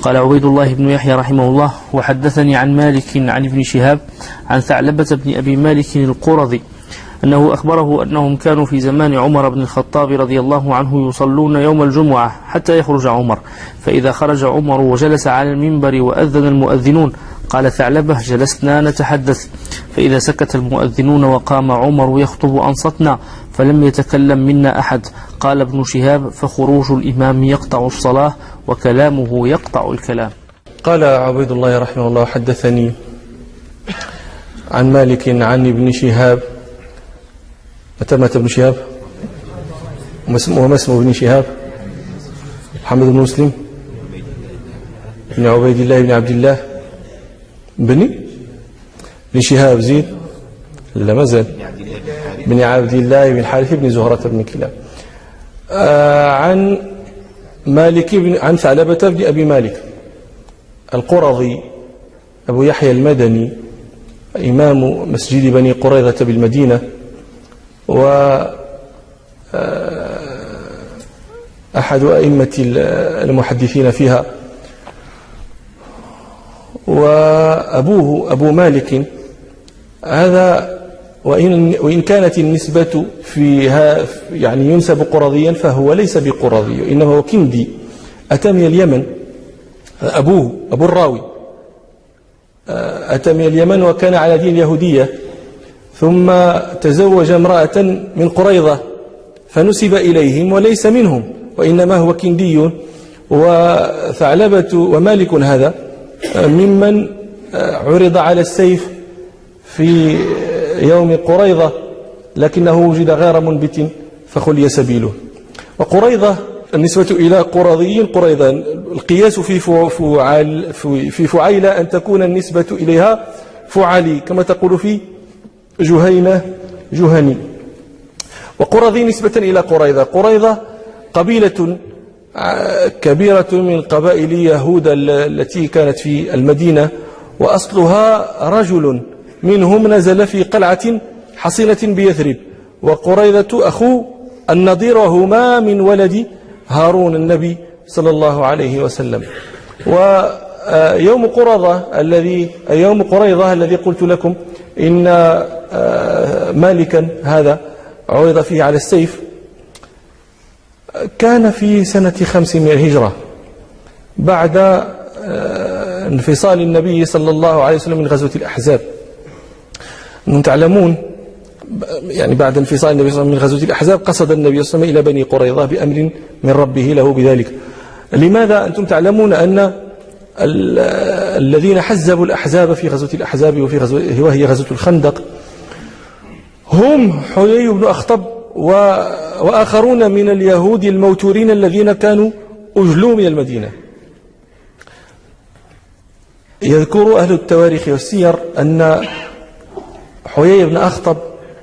قال عبيد الله بن يحيى رحمه الله: وحدثني عن مالك عن ابن شهاب عن ثعلبة بن أبي مالك القرظي أنه أخبره أنهم كانوا في زمان عمر بن الخطاب رضي الله عنه يصلون يوم الجمعة حتى يخرج عمر، فإذا خرج عمر وجلس على المنبر وأذن المؤذنون قال ثعلبة: جلسنا نتحدث، فإذا سكت المؤذنون وقام عمر يخطب أنصتنا فلم يتكلم منا أحد. قال ابن شهاب: فخروج الإمام يقطع الصلاة وكلامه يقطع الكلام. قال عبيد الله رحمه الله: حدثني عن مالك عن ابن شهاب. متى مات ابن شهاب؟ وما اسمه ابن شهاب؟ محمد بن مسلم بن عبيد الله بن عبد الله بن شهاب زيد لا مازال بن عبد الله بن الحارث بن زهرة بن كلاب. عن مالك عن ثعلبة بن أبي مالك القرظي أبو يحيى المدني، إمام مسجد بني قريظة بالمدينة، وأحد أئمة المحدثين فيها. وأبوه أبو مالك هذا وإن كانت النسبة فيها يعني ينسب قرظيا فهو ليس بقرظي، إنما هو كندي أتى من اليمن. أبوه أبو الراوي أتى من اليمن وكان على دين اليهودية، ثم تزوج امرأة من قريظة فنسب إليهم وليس منهم، وإنما هو كندي. وثعلبة ومالك هذا ممن عرض على السيف في يوم قريظة، لكنه وجد غير منبت فخلي سبيله. وقريظة النسبة إلى قرظي قريظة، القياس في فعيلة أن تكون النسبة إليها فعلي، كما تقول في جهينة جهني. وقرظي نسبة إلى قريظة. قريظة قبيلة كبيرة من قبائل يهود التي كانت في المدينة، وأصلها رجل منهم نزل في قلعة حصينة بيثرب، وقريظة أخو النضير، وهما من ولد هارون النبي صلى الله عليه وسلم. ويوم قريظة الذي قلت لكم إن مالكا هذا عرض فيه على السيف كان في سنة 5 من الهجرة، بعد انفصال النبي صلى الله عليه وسلم من غزوة الأحزاب. أنتم تعلمون يعني بعد انفصال النبي صلى الله عليه وسلم من غزوة الأحزاب قصد النبي صلى الله عليه وسلم إلى بني قريظة بأمر من ربه له بذلك. لماذا؟ أنتم تعلمون أن الذين حزبوا الأحزاب في غزوة الأحزاب وهي غزوة الخندق هم حيي بن أخطب وآخرون من اليهود الموتورين الذين كانوا أجلوا من المدينة. يذكر أهل التواريخ والسير أن حيي بن أخطب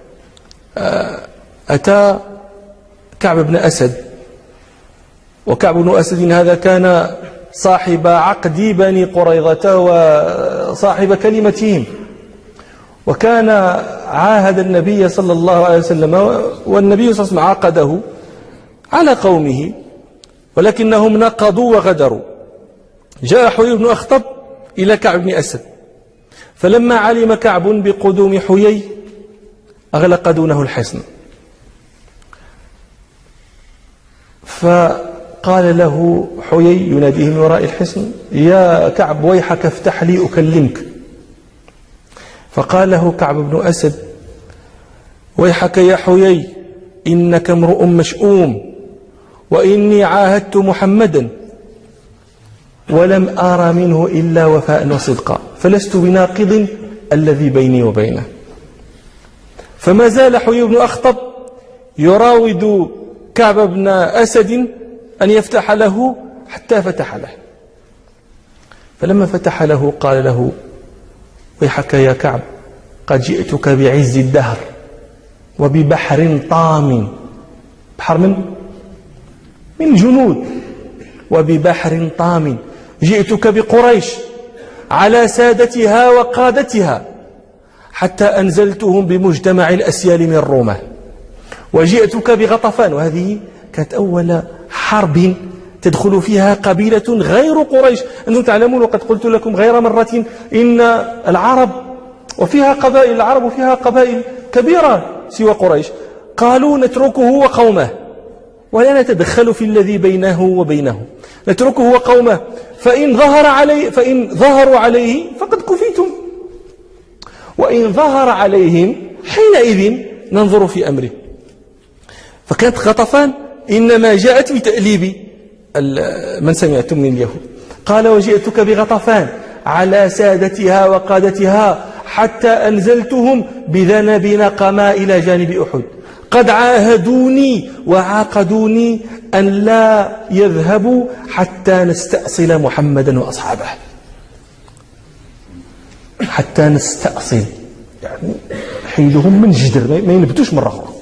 أتى كعب بن أسد، وكعب بن أسد هذا كان صاحب عقد بني قريظة وصاحب كلمتهم، وكان عاهد النبي صلى الله عليه وسلم، والنبي صلى الله عليه وسلم عقده على قومه، ولكنهم نقضوا وغدروا. جاء حيي بن أخطب إلى كعب بن أسد، فلما علم كعب بقدوم حيي أغلق دونه الحصن، فقال له حيي يناديه من وراء الحصن: يا كعب ويحك افتح لي أكلمك. فقال له كعب بن أسد: ويحك يا حيي إنك امرؤ مشؤوم، وإني عاهدت محمدا ولم أرى منه إلا وفاء وصدقا، فلست بناقض الذي بيني وبينه. فما زال حيي بن أخطب يراود كعب بن أسد أن يفتح له حتى فتح له. فلما فتح له قال له: ويحك يا كعب قد جئتك بعز الدهر وببحر طام، بحر من جنود، وببحر طام، جئتك بقريش على سادتها وقادتها حتى أنزلتهم بمجتمع الأسيال من روما، وجئتك بغطفان، وهذه كانت أول حرب تدخل فيها قبيلة غير قريش. أنتم تعلمون وقد قلت لكم غير مرة إن العرب وفيها قبائل، العرب وفيها قبائل كبيرة سوى قريش، قالوا نتركه وقومه ولا نتدخل في الذي بينه وبينه، نتركه وقومه، فإن ظهروا عليه فقد كفيتم، وإن ظهر عليهم حينئذ ننظر في أمره. فكانت غطفان إنما جاءت بتأليب من سمعتم من اليهود. قال وجئتك بغطفان على سادتها وقادتها حتى أنزلتهم بذنب نقما إلى جانب أحد، قد عاهدوني وعاقدوني أن لا يذهبوا حتى نستأصل محمدا وأصحابه. حتى نستأصل يعني حيدهم من جدر، ما ينبتوش مرة أخرى.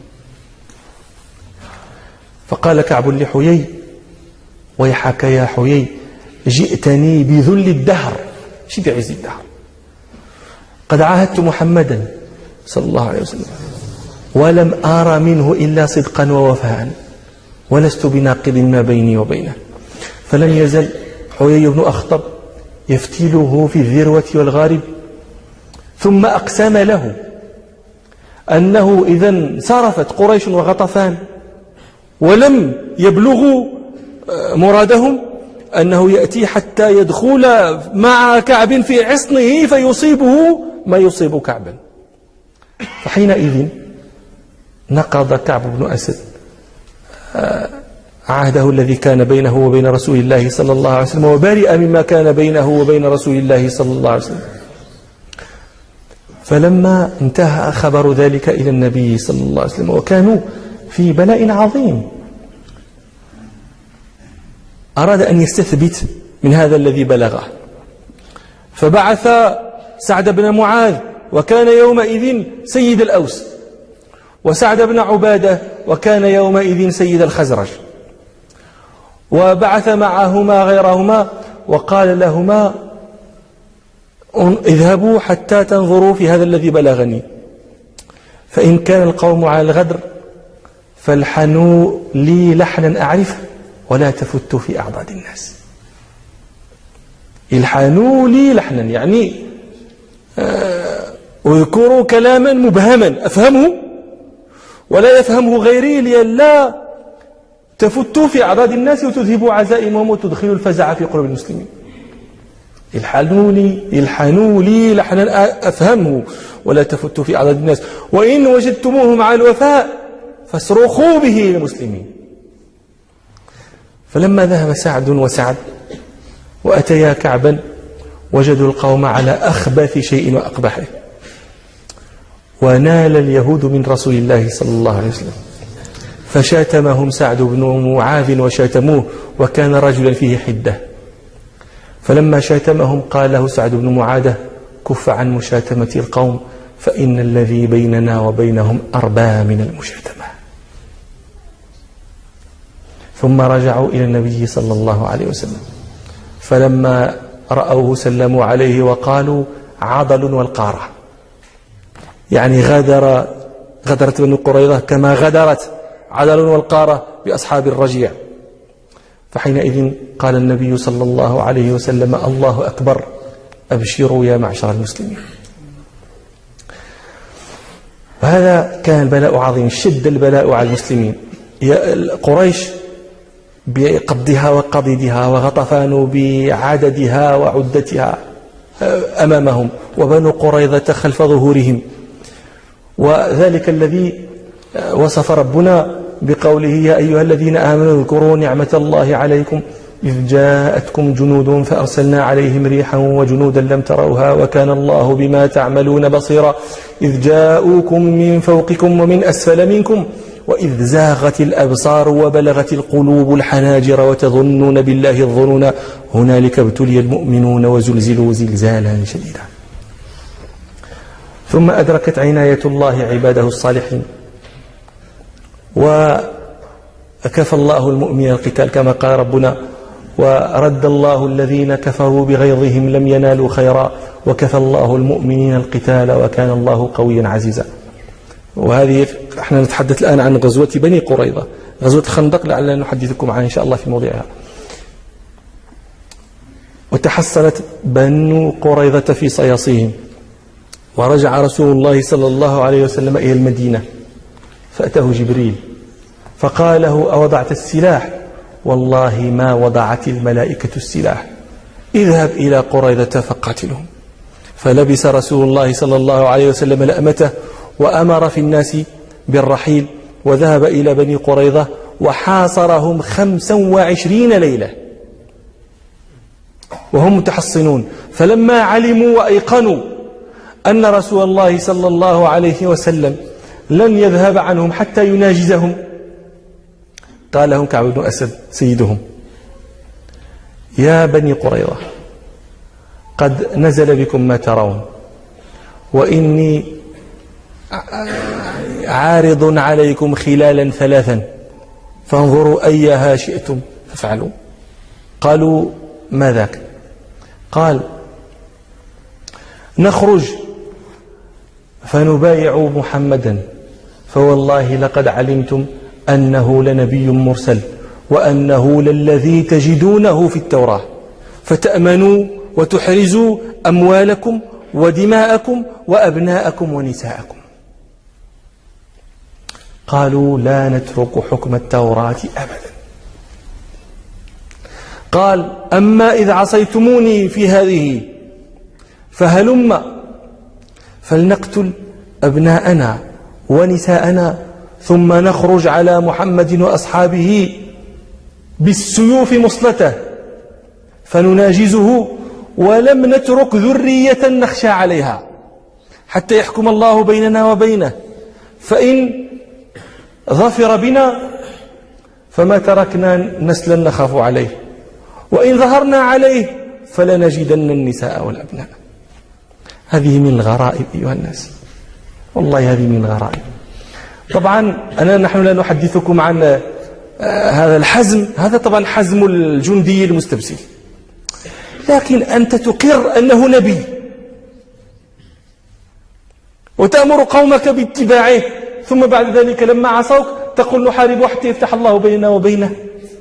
فقال كعب لحيي ويحك يا حيي جئتني بذل الدهر، شي بعز الدهر، قد عاهدت محمدا صلى الله عليه وسلم ولم أرى منه إلا صدقا ووفاء ولست بناقض ما بيني وبينه. فلم يزل حيي بن أخطب يفتيله في الذروة والغارب، ثم أقسم له أنه إذا انصرفت قريش وغطفان ولم يبلغوا مرادهم أنه يأتي حتى يدخل مع كعب في عصنه فيصيبه ما يصيب كعبا. فحينئذ نقض كعب بن أسد عهده الذي كان بينه وبين رسول الله صلى الله عليه وسلم، وبرئ مما كان بينه وبين رسول الله صلى الله عليه وسلم. فلما انتهى خبر ذلك إلى النبي صلى الله عليه وسلم وكانوا في بلاء عظيم، أراد أن يستثبت من هذا الذي بلغه، فبعث سعد بن معاذ وكان يومئذ سيد الأوس، وسعد بن عبادة وكان يومئذ سيد الخزرج، وبعث معهما غيرهما وقال لهما اذهبوا حتى تنظروا في هذا الذي بلغني، فإن كان القوم على الغدر فالحنوا لي لحنا أعرفه ولا تفتوا في أعضاد الناس. الحنوا لي لحنا يعني اذكروا كلاما مبهما أفهمه ولا يفهمه غيري لئلا تفتوا في أعضاد الناس وتذهبوا عزائمهم وتدخلوا الفزع في قلوب المسلمين. الحنوا لي لحنا أفهمه ولا تفتوا في أعضاد الناس، وإن وجدتموهم على الوفاء فاصرخوا به للمسلمين. فلما ذهب سعد وسعد وأتيا كعبا وجدوا القوم على أخبث شيء وأقبحه، ونال اليهود من رسول الله صلى الله عليه وسلم، فشاتمهم سعد بن معاذ وشاتموه وكان رجلا فيه حدة. فلما شاتمهم قال له سعد بن معاذ كف عن مشاتمة القوم فإن الذي بيننا وبينهم أربى من المشاتمة. ثم رجعوا إلى النبي صلى الله عليه وسلم، فلما رأوه سلموا عليه وقالوا عضل والقارة، يعني غدرت بنو قريظة كما غدرت عضل والقارة بأصحاب الرجيع. فحينئذ قال النبي صلى الله عليه وسلم الله أكبر، أبشروا يا معشر المسلمين. وهذا كان البلاء عظيم، شد البلاء على المسلمين. قريش بقبضها وقضيدها وغطفان بعددها وعدتها أمامهم، وبنو قريظة خلف ظهورهم، وذلك الذي وصف ربنا بقوله يا أيها الذين آمنوا اذكروا نعمة الله عليكم إذ جاءتكم جنود فأرسلنا عليهم ريحا وجنودا لم تروها وكان الله بما تعملون بصيرا إذ جاءوكم من فوقكم ومن أسفل منكم وإذ زاغت الأبصار وبلغت القلوب الحناجر وتظنون بالله الظنون هنالك ابتلي المؤمنون وزلزلوا زلزالا شديدا. ثم أدركت عناية الله عباده الصالحين، وكفى الله المؤمنين القتال كما قال ربنا ورد الله الذين كفروا بغيظهم لم ينالوا خيرا وكفى الله المؤمنين القتال وكان الله قويا عزيزا. وهذه احنا نتحدث الآن عن غزوة بني قريظة. غزوة الخندق لعلنا نحدثكم عنها إن شاء الله في موضعها. وتحصنت بنو قريظة في صياصيهم، ورجع رسول الله صلى الله عليه وسلم إلى المدينة، فأتاه جبريل فقال له: أوضعت السلاح؟ والله ما وضعت الملائكة السلاح، اذهب إلى قريظة فقاتلهم. فلبس رسول الله صلى الله عليه وسلم لأمته، وأمر في الناس بالرحيل، وذهب إلى بني قريظة وحاصرهم 25 ليلة وهم متحصنون. فلما علموا وأيقنوا أن رسول الله صلى الله عليه وسلم لن يذهب عنهم حتى يناجزهم، قال لهم كعب بن أسد سيدهم: يا بني قريظة، قد نزل بكم ما ترون، وإني عارض عليكم خلالا 3 فانظروا أيها شئتم فافعلوا. قالوا: ما ذاك؟ قال: نخرج فنبايع محمدا، فوالله لقد علمتم أنه لنبي مرسل، وأنه للذي تجدونه في التوراة، فتأمنوا وتحرزوا أموالكم ودماءكم وأبناءكم ونساءكم. قالوا: لا نترك حكم التوراة أبدا. قال: أما إذ عصيتموني في هذه فهلم فلنقتل أبناءنا ونساءنا، ثم نخرج على محمد وأصحابه بالسيوف مصلته فنناجزه، ولم نترك ذرية نخشى عليها حتى يحكم الله بيننا وبينه، فإن ظفر بنا فما تركنا نسلا نخاف عليه، وإن ظهرنا عليه فلنجدن النساء والأبناء. هذه من الغرائب أيها الناس، والله هذه من الغرائب. طبعا نحن لا نحدثكم عن هذا الحزم، هذا طبعا حزم الجندي المستبسل، لكن أنت تقر أنه نبي وتأمر قومك باتباعه، ثم بعد ذلك لما عصوك تقول نحارب حتى يفتح الله بيننا وبينه.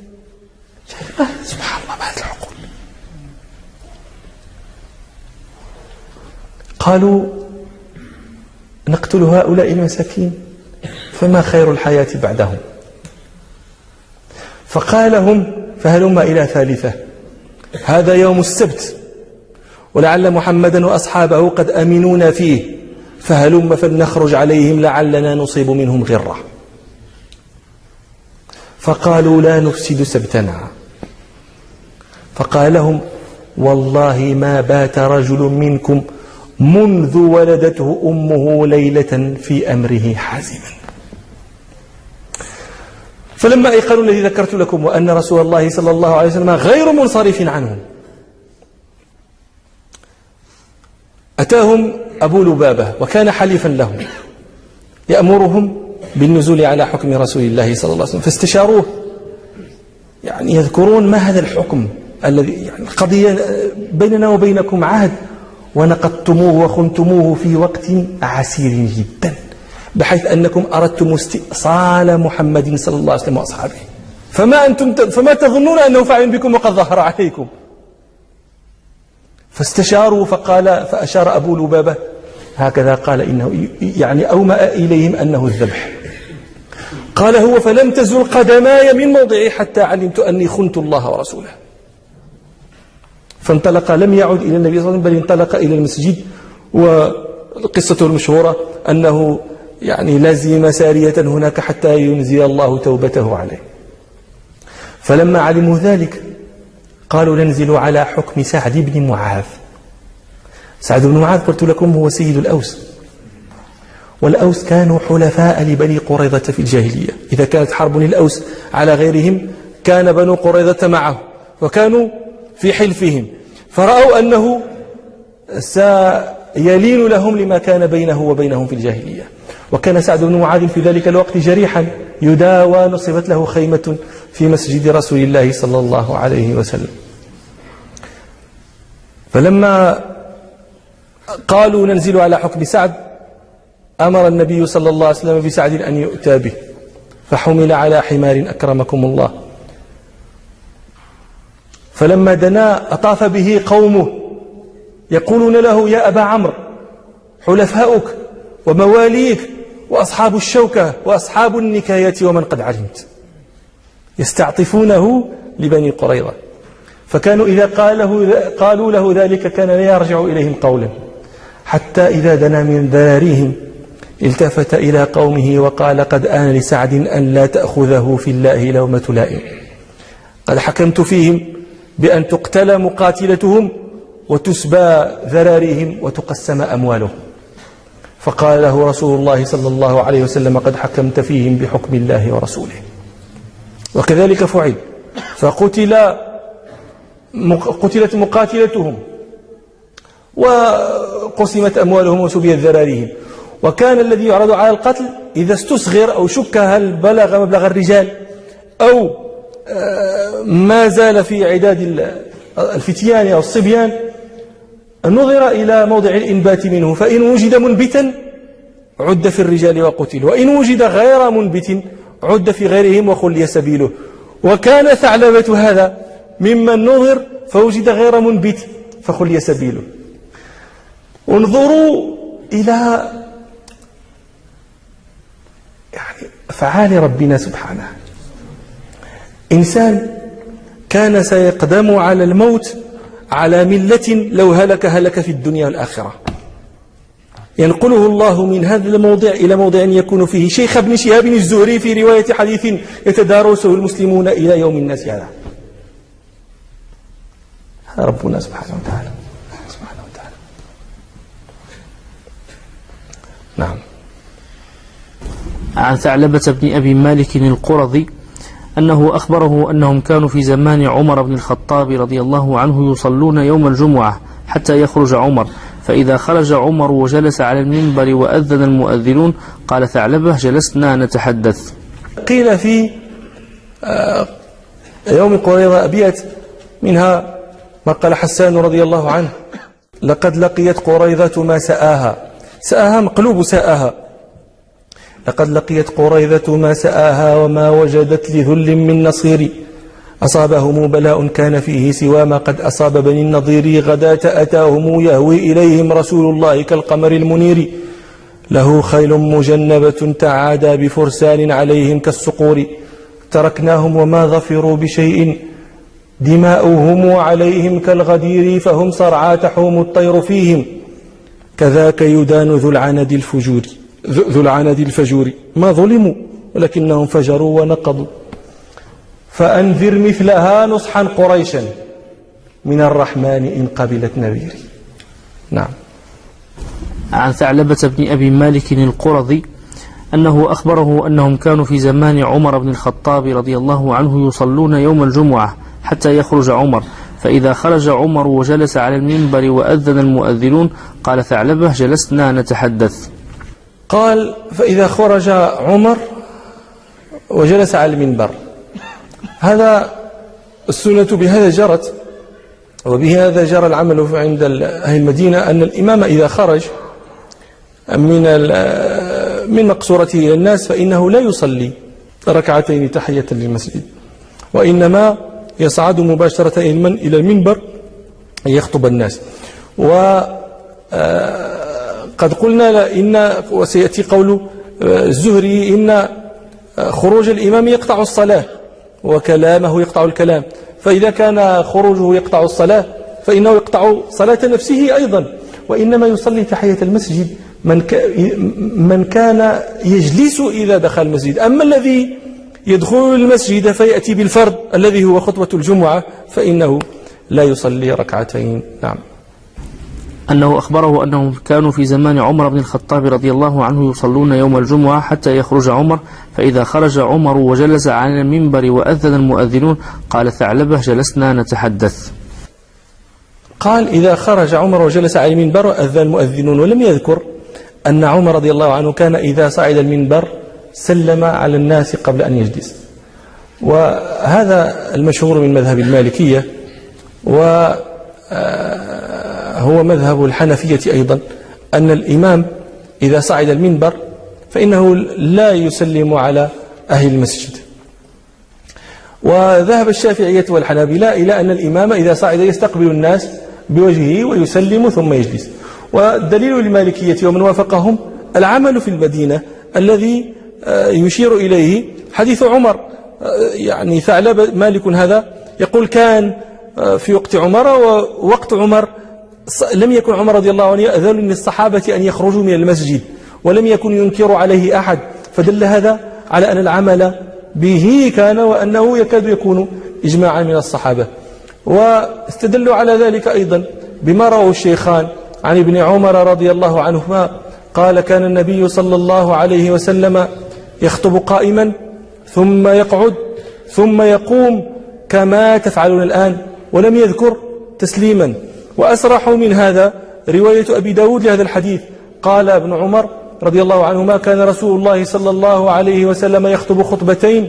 سبحان الله، ما هذه العقول. قالوا: نقتل هؤلاء المساكين فما خير الحياة بعدهم. فقال لهم: فهلم إلى 3، هذا يوم السبت، ولعل محمدا وأصحابه قد أمنونا فيه، فهلم فلنخرج عليهم لعلنا نصيب منهم غرة. فقالوا: لا نفسد سبتنا. فقال لهم: والله ما بات رجل منكم منذ ولدته أمه ليلة في أمره حازما. فلما أيقنوا الذي ذكرت لكم وأن رسول الله صلى الله عليه وسلم غير منصرف عنهم، أتاهم أبو لبابة وكان حليفا لهم يأمرهم بالنزول على حكم رسول الله صلى الله عليه وسلم، فاستشاروه، يعني يذكرون ما هذا الحكم الذي، يعني القضية بيننا وبينكم عهد، ونقضتموه وخنتموه في وقت عسير جدا، بحيث أنكم أردتم استئصال محمد صلى الله عليه وسلم وأصحابه، فما تظنون أنه فاعل بكم وقد ظهر عليكم. فاستشاروا، فأشار أبو لبابة هكذا، قال إنه يعني أومأ إليهم أنه الذبح. قال هو: فلم تزل قدماي من موضعي حتى علمت أني خنت الله ورسوله. فانطلق، لم يعد إلى النبي صلى الله عليه وسلم، بل انطلق إلى المسجد. وقصته المشهورة أنه يعني لزم سارية هناك حتى ينزل الله توبته عليه. فلما علموا ذلك قالوا: ننزل على حكم سعد بن معاذ. سعد بن معاذ قلت لكم هو سيد الأوس، والأوس كانوا حلفاء لبني قريظة في الجاهلية، إذا كانت حرب للأوس على غيرهم كان بنو قريظة معه، وكانوا في حلفهم، فرأوا أنه سيلين لهم لما كان بينه وبينهم في الجاهلية. وكان سعد بن معاذ في ذلك الوقت جريحا يداوى، نصبت له خيمة في مسجد رسول الله صلى الله عليه وسلم. فلما قالوا ننزل على حكم سعد، أمر النبي صلى الله عليه وسلم بسعد أن يؤتى به، فحمل على حمار أكرمكم الله. فلما دنا أطاف به قومه يقولون له: يا أبا عمرو، حلفاؤك ومواليك وأصحاب الشوكة وأصحاب النكاية ومن قد علمت، يستعطفونه لبني قريظة. فكانوا إذا قالوا له ذلك كان لا يرجع إليهم قولا، حتى إذا دنا من ذراريهم التفت إلى قومه وقال: قد آن لسعد أن لا تأخذه في الله لومة لائم، قد حكمت فيهم بأن تقتل مقاتلتهم وتسبى ذراريهم وتقسم أموالهم. فقال له رسول الله صلى الله عليه وسلم: قد حكمت فيهم بحكم الله ورسوله. وكذلك فعل، قتلت مقاتلتهم وقسمت أموالهم وسبيت ذراريهم. وكان الذي يعرض على القتل إذا استصغر أو شك هل بلغ مبلغ الرجال أو ما زال في عداد الفتيان أو الصبيان نظر إلى موضع الإنبات منه، فإن وجد منبتا عد في الرجال وقتل، وإن وجد غير منبت عد في غيرهم وخلي سبيله. وكان ثعلبة هذا ممن نظر فوجد غير منبت فخلي سبيله. انظروا إلى أفعال ربنا سبحانه. إنسان كان سيقدم على الموت على ملة لو هلك في الدنيا والآخرة، ينقله الله من هذا الموضع إلى موضع يكون فيه شيخ ابن شهاب الزهري في رواية حديث يتدارسه المسلمون إلى يوم الناس هذا. ربنا سبحانه وتعالى. نعم. عن ثعلبة بن أبي مالك القرظي أنه أخبره أنهم كانوا في زمان عمر بن الخطاب رضي الله عنه يصلون يوم الجمعة حتى يخرج عمر، فإذا خرج عمر وجلس على المنبر وأذن المؤذنون قال ثعلبة: جلسنا نتحدث. قيل في يوم قريظة أبيات، منها ما قال حسان رضي الله عنه: لقد لقيت قريظة ما سآها مقلوب سآها، لقد لقيت قريظة ما سآها وما وجدت لذل من نصير، أصابهم بلاء كان فيه سوى ما قد أصاب بني النضير، غداة أتاهم يهوي إليهم رسول الله كالقمر المنير، له خيل مجنبة تعادى بفرسان عليهم كالصقور، تركناهم وما ظفروا بشيء دماؤهم عليهم كالغدير، فهم صرعى تحوم الطير فيهم، كذاك يدان ذو العند الفجور، ما ظلموا ولكنهم فجروا ونقضوا، فأنذر مثلها نصحا قريشا من الرحمن إن قبلت نذيري. نعم. عن ثعلبة بن أبي مالك القرظي أنه أخبره أنهم كانوا في زمان عمر بن الخطاب رضي الله عنه يصلون يوم الجمعة حتى يخرج عمر، فإذا خرج عمر وجلس على المنبر وأذن المؤذنون قال ثعلبة: جلسنا نتحدث. قال: فإذا خرج عمر وجلس على المنبر، هذا السنة بهذا جرت، وبهذا جرى العمل عند أهل المدينة، أن الإمام إذا خرج من مقصورته إلى الناس فإنه لا يصلي ركعتين تحية للمسجد، وإنما يصعد مباشرة إلى المنبر يخطب الناس. وقد قلنا إن وسيأتي قول الزهري إن خروج الإمام يقطع الصلاة وكلامه يقطع الكلام، فإذا كان خروجه يقطع الصلاة فإنه يقطع صلاة نفسه أيضا، وإنما يصلي تحية المسجد من كان يجلس إذا دخل المسجد. أما الذي يدخل المسجد فيأتي بالفرض الذي هو خطبة الجمعة فإنه لا يصلي ركعتين. نعم. أنه أخبره أنهم كانوا في زمان عمر بن الخطاب رضي الله عنه يصلون يوم الجمعة حتى يخرج عمر، فإذا خرج عمر وجلس على المنبر وأذن المؤذنون قال ثعلبة: جلسنا نتحدث. قال: إذا خرج عمر وجلس على المنبر وأذن المؤذنون، ولم يذكر أن عمر رضي الله عنه كان إذا صعد المنبر سلم على الناس قبل أن يجلس. وهذا المشهور من مذهب المالكية، وهو مذهب الحنفية أيضا، أن الإمام إذا صعد المنبر فإنه لا يسلم على أهل المسجد. وذهب الشافعية والحنابلة إلى أن الإمام إذا صعد يستقبل الناس بوجهه ويسلم ثم يجلس. والدليل للمالكية ومن وافقهم العمل في المدينة الذي يشير إليه حديث عمر. يعني ثعلب مالك هذا يقول كان في وقت عمر، ووقت عمر لم يكن عمر رضي الله عنه يأذن للصحابة أن يخرجوا من المسجد، ولم يكن ينكر عليه أحد، فدل هذا على أن العمل به كان، وأنه يكاد يكون إجماعا من الصحابة. واستدلوا على ذلك أيضا بما رواه الشيخان عن ابن عمر رضي الله عنهما قال كان النبي صلى الله عليه وسلم يخطب قائما ثم يقعد ثم يقوم كما تفعلون الآن، ولم يذكر تسليما. وأسرح من هذا رواية أبي داود لهذا الحديث، قال ابن عمر رضي الله عنهما كان رسول الله صلى الله عليه وسلم يخطب خطبتين،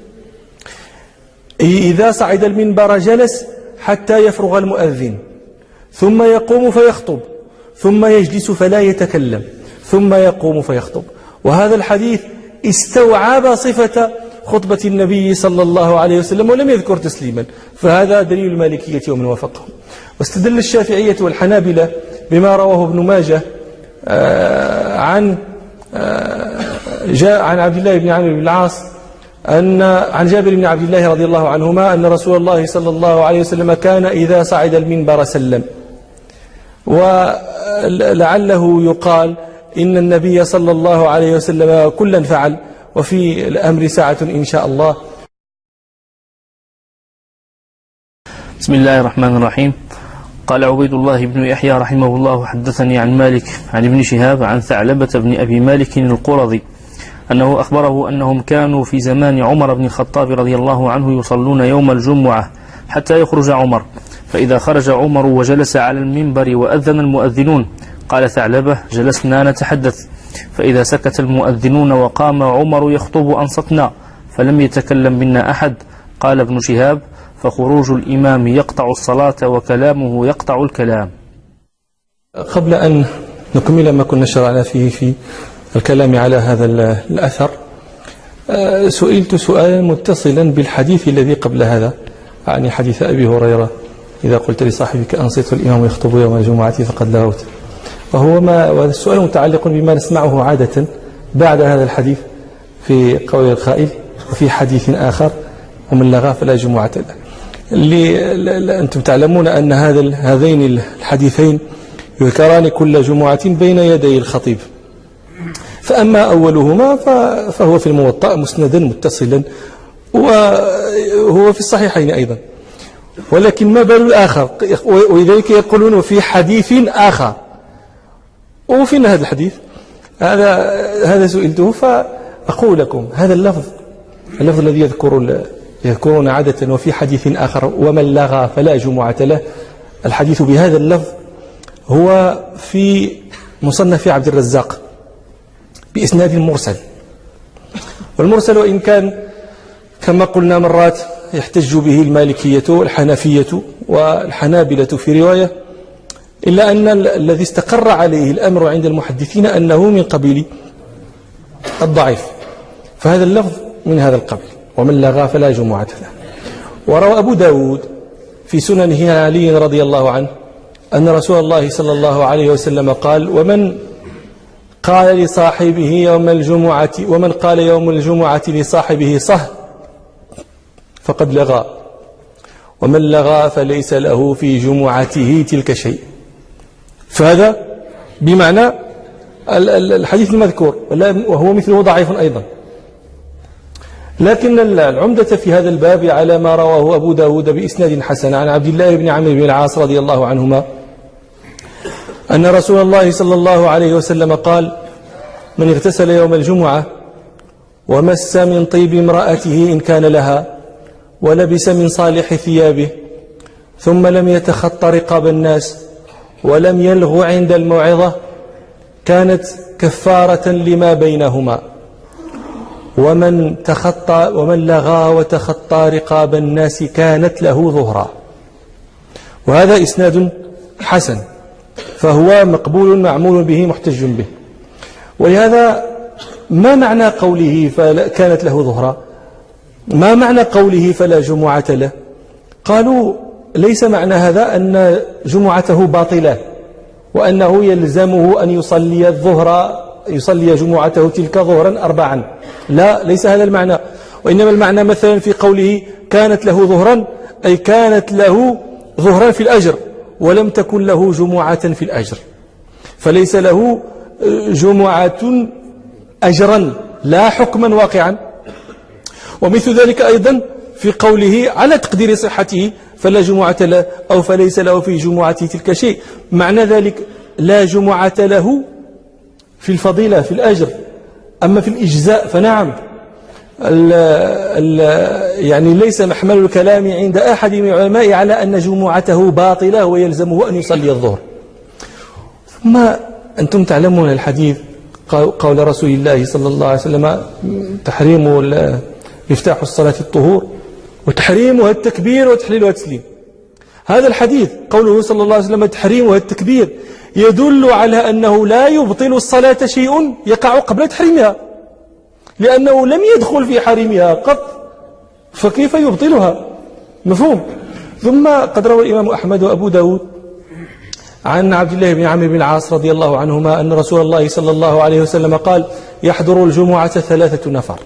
إذا صعد المنبر جلس حتى يفرغ المؤذن، ثم يقوم فيخطب، ثم يجلس فلا يتكلم، ثم يقوم فيخطب. وهذا الحديث استوعب صفة خطبة النبي صلى الله عليه وسلم ولم يذكر تسليما، فهذا دليل المالكية ومن وافقهم. واستدل الشافعية والحنابلة بما رواه ابن ماجه عن عبد الله بن عمرو بن العاص عن جابر بن عبد الله رضي الله عنهما أن رسول الله صلى الله عليه وسلم كان إذا صعد المنبر سلم. ولعله يقال إن النبي صلى الله عليه وسلم كلا فعل، وفي الأمر ساعة إن شاء الله. بسم الله الرحمن الرحيم. قال عبيد الله بن يحيى رحمه الله حدثني عن مالك عن ابن شهاب عن ثعلبة بن أبي مالك القرظي أنه أخبره أنهم كانوا في زمان عمر بن الخطاب رضي الله عنه يصلون يوم الجمعة حتى يخرج عمر، فإذا خرج عمر وجلس على المنبر وأذن المؤذنون قال ثعلبة جلسنا نتحدث، فإذا سكت المؤذنون وقام عمر يخطب أنصتنا فلم يتكلم منا أحد. قال ابن شهاب فخروج الإمام يقطع الصلاة وكلامه يقطع الكلام. قبل أن نكمل ما كنا شرعنا فيه في الكلام على هذا الأثر، سئلت سؤالا متصلا بالحديث الذي قبل هذا، يعني حديث أبي هريرة إذا قلت لصاحبك أنصت الإمام يخطب يوم الجمعة فقد لغوت. وهذا السؤال متعلق بما نسمعه عادة بعد هذا الحديث في قول القائل وفي حديث آخر ومن لغى فلا جمعة له. أنتم تعلمون أن هذين الحديثين يذكران كل جمعة بين يدي الخطيب، فأما أولهما فهو في الموطأ مسندا متصلا وهو في الصحيحين أيضا، ولكن ما بال الآخر؟ ولذلك يقولون في حديث آخر. وفين هذا الحديث؟ هذا سئلته فأقول لكم هذا اللفظ الذي يذكرون عادة وفي حديث آخر ومن لغى فلا جمعة له، الحديث بهذا اللفظ هو في مصنف عبد الرزاق بإسناد مرسل. والمرسل وإن كان كما قلنا مرات يحتج به المالكية والحنفية والحنابلة في رواية، إلا أن الذي استقر عليه الأمر عند المحدثين أنه من قبيل الضعيف، فهذا اللفظ من هذا القبيل ومن لغى فلا جمعة له. وروى أبو داود في سننه عن علي رضي الله عنه أن رسول الله صلى الله عليه وسلم قال ومن قال لصاحبه يوم الجمعة ومن قال يوم الجمعة لصاحبه صه فقد لغى، ومن لغى فليس له في جمعته تلك شيء. فهذا بمعنى الحديث المذكور، وهو مثله ضعيف أيضا. لكن العمدة في هذا الباب على ما رواه أبو داود بإسناد حسن عن عبد الله بن عمرو بن العاص رضي الله عنهما أن رسول الله صلى الله عليه وسلم قال من اغتسل يوم الجمعة ومس من طيب امرأته إن كان لها ولبس من صالح ثيابه ثم لم يتخط رقاب الناس ولم يلغ عند الموعظة كانت كفارة لما بينهما، ومن لغى وتخطى رقاب الناس كانت له ظهرا. وهذا إسناد حسن، فهو مقبول معمول به محتج به. ولهذا ما معنى قوله كانت له ظهرا؟ ما معنى قوله فلا جمعة له؟ قالوا ليس معنى هذا أن جمعته باطلة وأنه يلزمه أن يصلي الظهر، يصلي جمعته تلك ظهرا 4. لا، ليس هذا المعنى. وإنما المعنى مثلا في قوله كانت له ظهرا، أي كانت له ظهرا في الأجر ولم تكن له جمعة في الأجر، فليس له جمعة أجرا لا حكما واقعا. ومثل ذلك أيضا في قوله على تقدير صحته فلا جمعة له أو فليس له في جمعته تلك شيء، معنى ذلك لا جمعة له في الفضيلة في الأجر. أما في الإجزاء فنعم، يعني ليس محمل الكلام عند أحد من العلماء على أن جمعته باطلة ويلزمه أن يصلي الظهر. ثم أنتم تعلمون الحديث قول رسول الله صلى الله عليه وسلم تحريم مفتاح الصلاة الطهور وتحريمها التكبير وتحليلها التسليم. هذا الحديث قوله صلى الله عليه وسلم تحريمها التكبير يدل على أنه لا يبطل الصلاة شيء يقع قبل تحريمها، لأنه لم يدخل في حريمها قط، فكيف يبطلها؟ مفهوم. ثم قد روى الإمام أحمد وأبو داود عن عبد الله بن عمرو بن العاص رضي الله عنهما أن رسول الله صلى الله عليه وسلم قال يحضر الجمعة 3 نفر: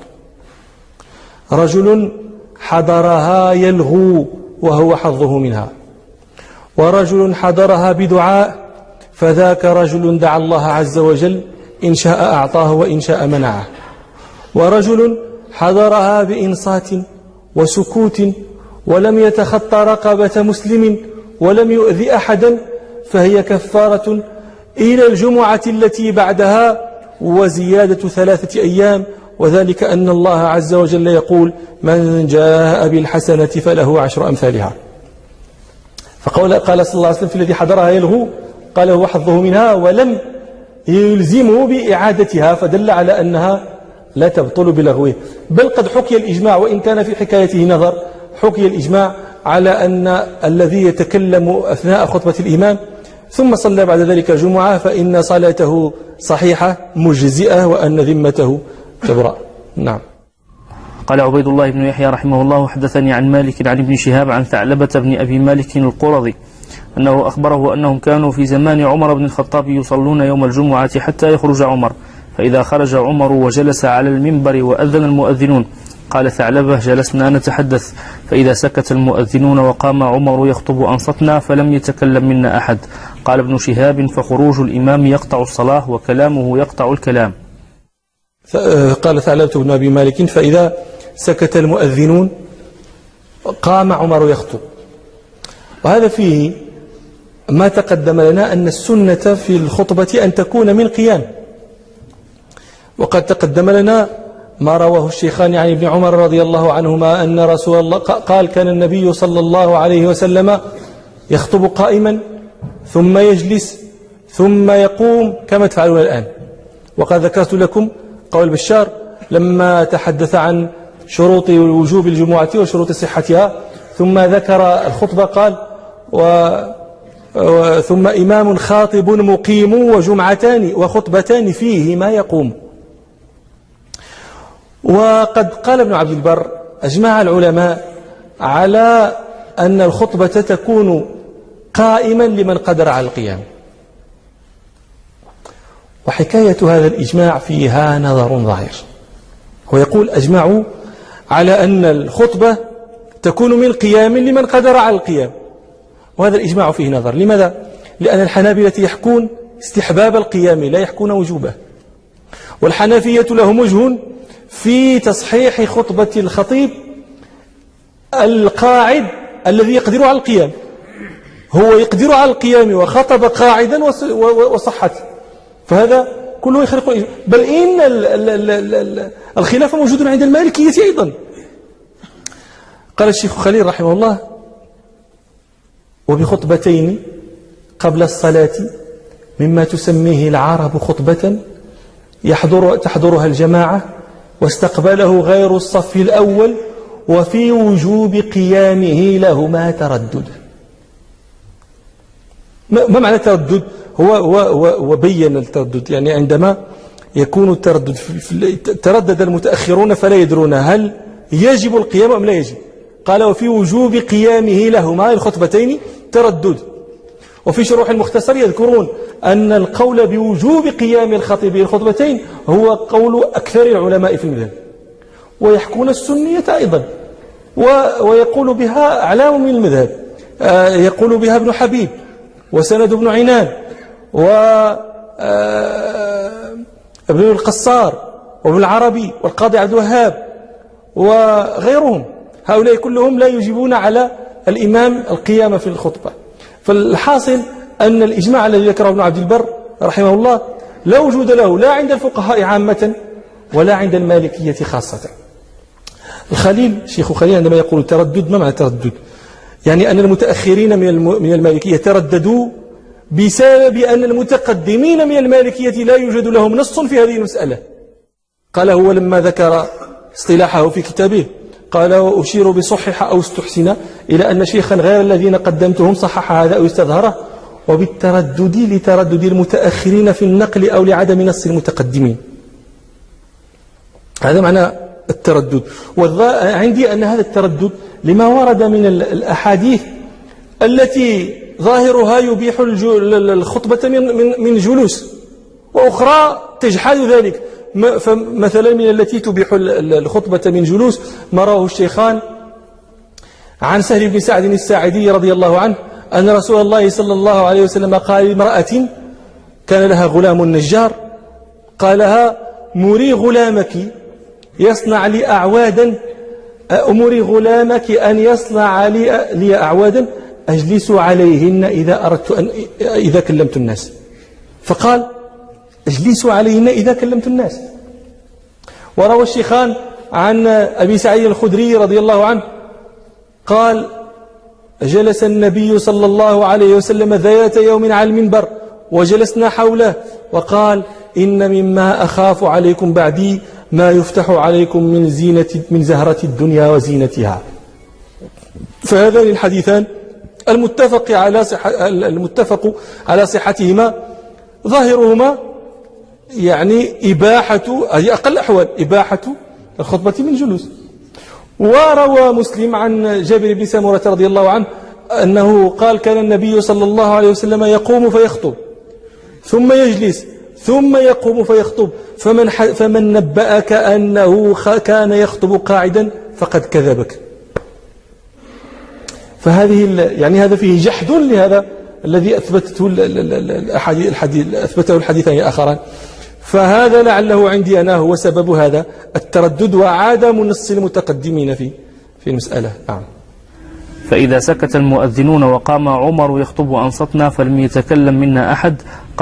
رجل حضرها يلغو وهو حظه منها، ورجل حضرها بدعاء فذاك رجل دعا الله عز وجل إن شاء أعطاه وإن شاء منعه، ورجل حضرها بإنصات وسكوت ولم يتخطى رقبة مسلم ولم يؤذي أحدا فهي كفارة إلى الجمعة التي بعدها وزيادة 3 أيام، وذلك أن الله عز وجل يقول من جاء بالحسنة فله 10 أمثالها. قال صلى الله عليه وسلم في الذي حضرها يلغو قال هو حظه منها ولم يلزمه بإعادتها، فدل على أنها لا تبطل بلغوه. بل قد حكي الإجماع، وإن كان في حكايته نظر، حكي الإجماع على أن الذي يتكلم أثناء خطبة الإمام ثم صلى بعد ذلك جمعة فإن صلاته صحيحة مجزئة وأن ذمته تبرأ. نعم. قال عبيد الله بن يحيى رحمه الله حدثني عن مالك عن ابن شهاب عن ثعلبة بن أبي مالك القرظي أنه أخبره أنهم كانوا في زمان عمر بن الخطاب يصلون يوم الجمعة حتى يخرج عمر، فإذا خرج عمر وجلس على المنبر وأذن المؤذنون قال ثعلبة جلسنا نتحدث، فإذا سكت المؤذنون وقام عمر يخطب أنصتنا فلم يتكلم منا أحد. قال ابن شهاب فخروج الإمام يقطع الصلاة وكلامه يقطع الكلام. قال ثعلبة بن أبي مالك فإذا سكت المؤذنون قام عمر يخطب. وهذا فيه ما تقدم لنا أن السنة في الخطبة أن تكون من قيام، وقد تقدم لنا ما رواه الشيخان عن ابن عمر رضي الله عنهما أن رسول الله قال كان النبي صلى الله عليه وسلم يخطب قائما ثم يجلس ثم يقوم كما تفعلون الآن. وقد ذكرت لكم قول بشار لما تحدث عن شروط وجوب الجمعة وشروط صحتها ثم ذكر الخطبة قال ثم إمام خاطب مقيم وجمعتان وخطبتان فيه ما يقوم. وقد قال ابن عبد البر أجمع العلماء على أن الخطبة تكون قائما لمن قدر على القيام، وحكاية هذا الإجماع فيها نظر ظاهر. هو يقول أجمعوا على أن الخطبة تكون من قيام لمن قدر على القيام، وهذا الإجماع فيه نظر. لماذا؟ لأن الحنابلة يحكون استحباب القيام لا يحكون وجوبه، والحنفية لهم وجه في تصحيح خطبة الخطيب القاعد الذي يقدر على القيام. هو يقدر على القيام وخطب قاعدا وصحت، فهذا كله يخرق. بل إن الخلاف موجود عند المالكية أيضا. قال الشيخ خليل رحمه الله وبخطبتين قبل الصلاة مما تسميه العرب خطبة تحضرها الجماعة واستقبله غير الصف الأول وفي وجوب قيامه لهما تردد. ما معنى التردد؟ هو بين التردد، يعني عندما يكون التردد تردد المتأخرون فلا يدرون هل يجب القيام أم لا يجب. قال وفي وجوب قيامه لهما الخطبتين تردد. وفي شروح المختصر يذكرون أن القول بوجوب قيام الخطيب الخطبتين هو قول أكثر العلماء في المذهب، ويحكون السنية أيضا، ويقول بها أعلام من المذهب، يقول بها ابن حبيب وسند بن عنان وابن القصار وابن العربي والقاضي عبد الوهاب وغيرهم. هؤلاء كلهم لا يجيبون على الإمام القيام في الخطبة. فالحاصل أن الإجماع الذي ذكره ابن عبد البر رحمه الله لا وجود له لا عند الفقهاء عامة ولا عند المالكية خاصة. الخليل شيخ خليل عندما يقول تردد، ما معنى تردد؟ يعني أن المتأخرين من المالكية ترددوا بسبب أن المتقدمين من المالكية لا يوجد لهم نص في هذه المسألة. قال هو لما ذكر اصطلاحه في كتابه قال وأشير بصحح أو استحسن إلى أن شيخا غير الذين قدمتهم صحح هذا أو استظهره، وبالتردد لتردد المتأخرين في النقل أو لعدم نص المتقدمين. هذا معنى التردد. عندي أن هذا التردد لما ورد من الأحاديث التي ظاهرها يبيح الخطبة من جلوس، وأخرى تجحد ذلك. فمثلا من التي تبيح الخطبة من جلوس ما رواه الشيخان عن سهل بن سعد الساعدي رضي الله عنه أن رسول الله صلى الله عليه وسلم قال لامرأة كان لها غلام نجار، قالها مري غلامك يصنع لي أعوادا، أمري غلامك أن يصنع لي أعوادا أجلس عليهن إذا كلمت الناس. فقال اجلس عليهن إذا كلمت الناس. وروى الشيخان عن أبي سعيد الخدري رضي الله عنه قال جلس النبي صلى الله عليه وسلم ذات يوم على المنبر وجلسنا حوله وقال إن مما أخاف عليكم بعدي ما يفتح عليكم من زهرة الدنيا وزينتها. فهذان الحديثان المتفق على صحتهما ظاهرهما يعني إباحة، هي أقل الأحوال إباحة الخطبة من جلوس. وروى مسلم عن جابر بن سمرة رضي الله عنه أنه قال كان النبي صلى الله عليه وسلم يقوم فيخطب ثم يجلس ثم يقوم فيخطب، فمن نبأك أنه كان يخطب قاعدا فقد كذبك. فهذه يعني هذا فيه جحد لهذا الذي أثبته الحديثان الآخران. فهذا لعله عندي أنا هو سبب هذا التردد وعدم نص المتقدمين في المسألة. نعم. فإذا سكت المؤذنون وقام عمر يخطب وأنصتنا فلم يتكلم منا أحد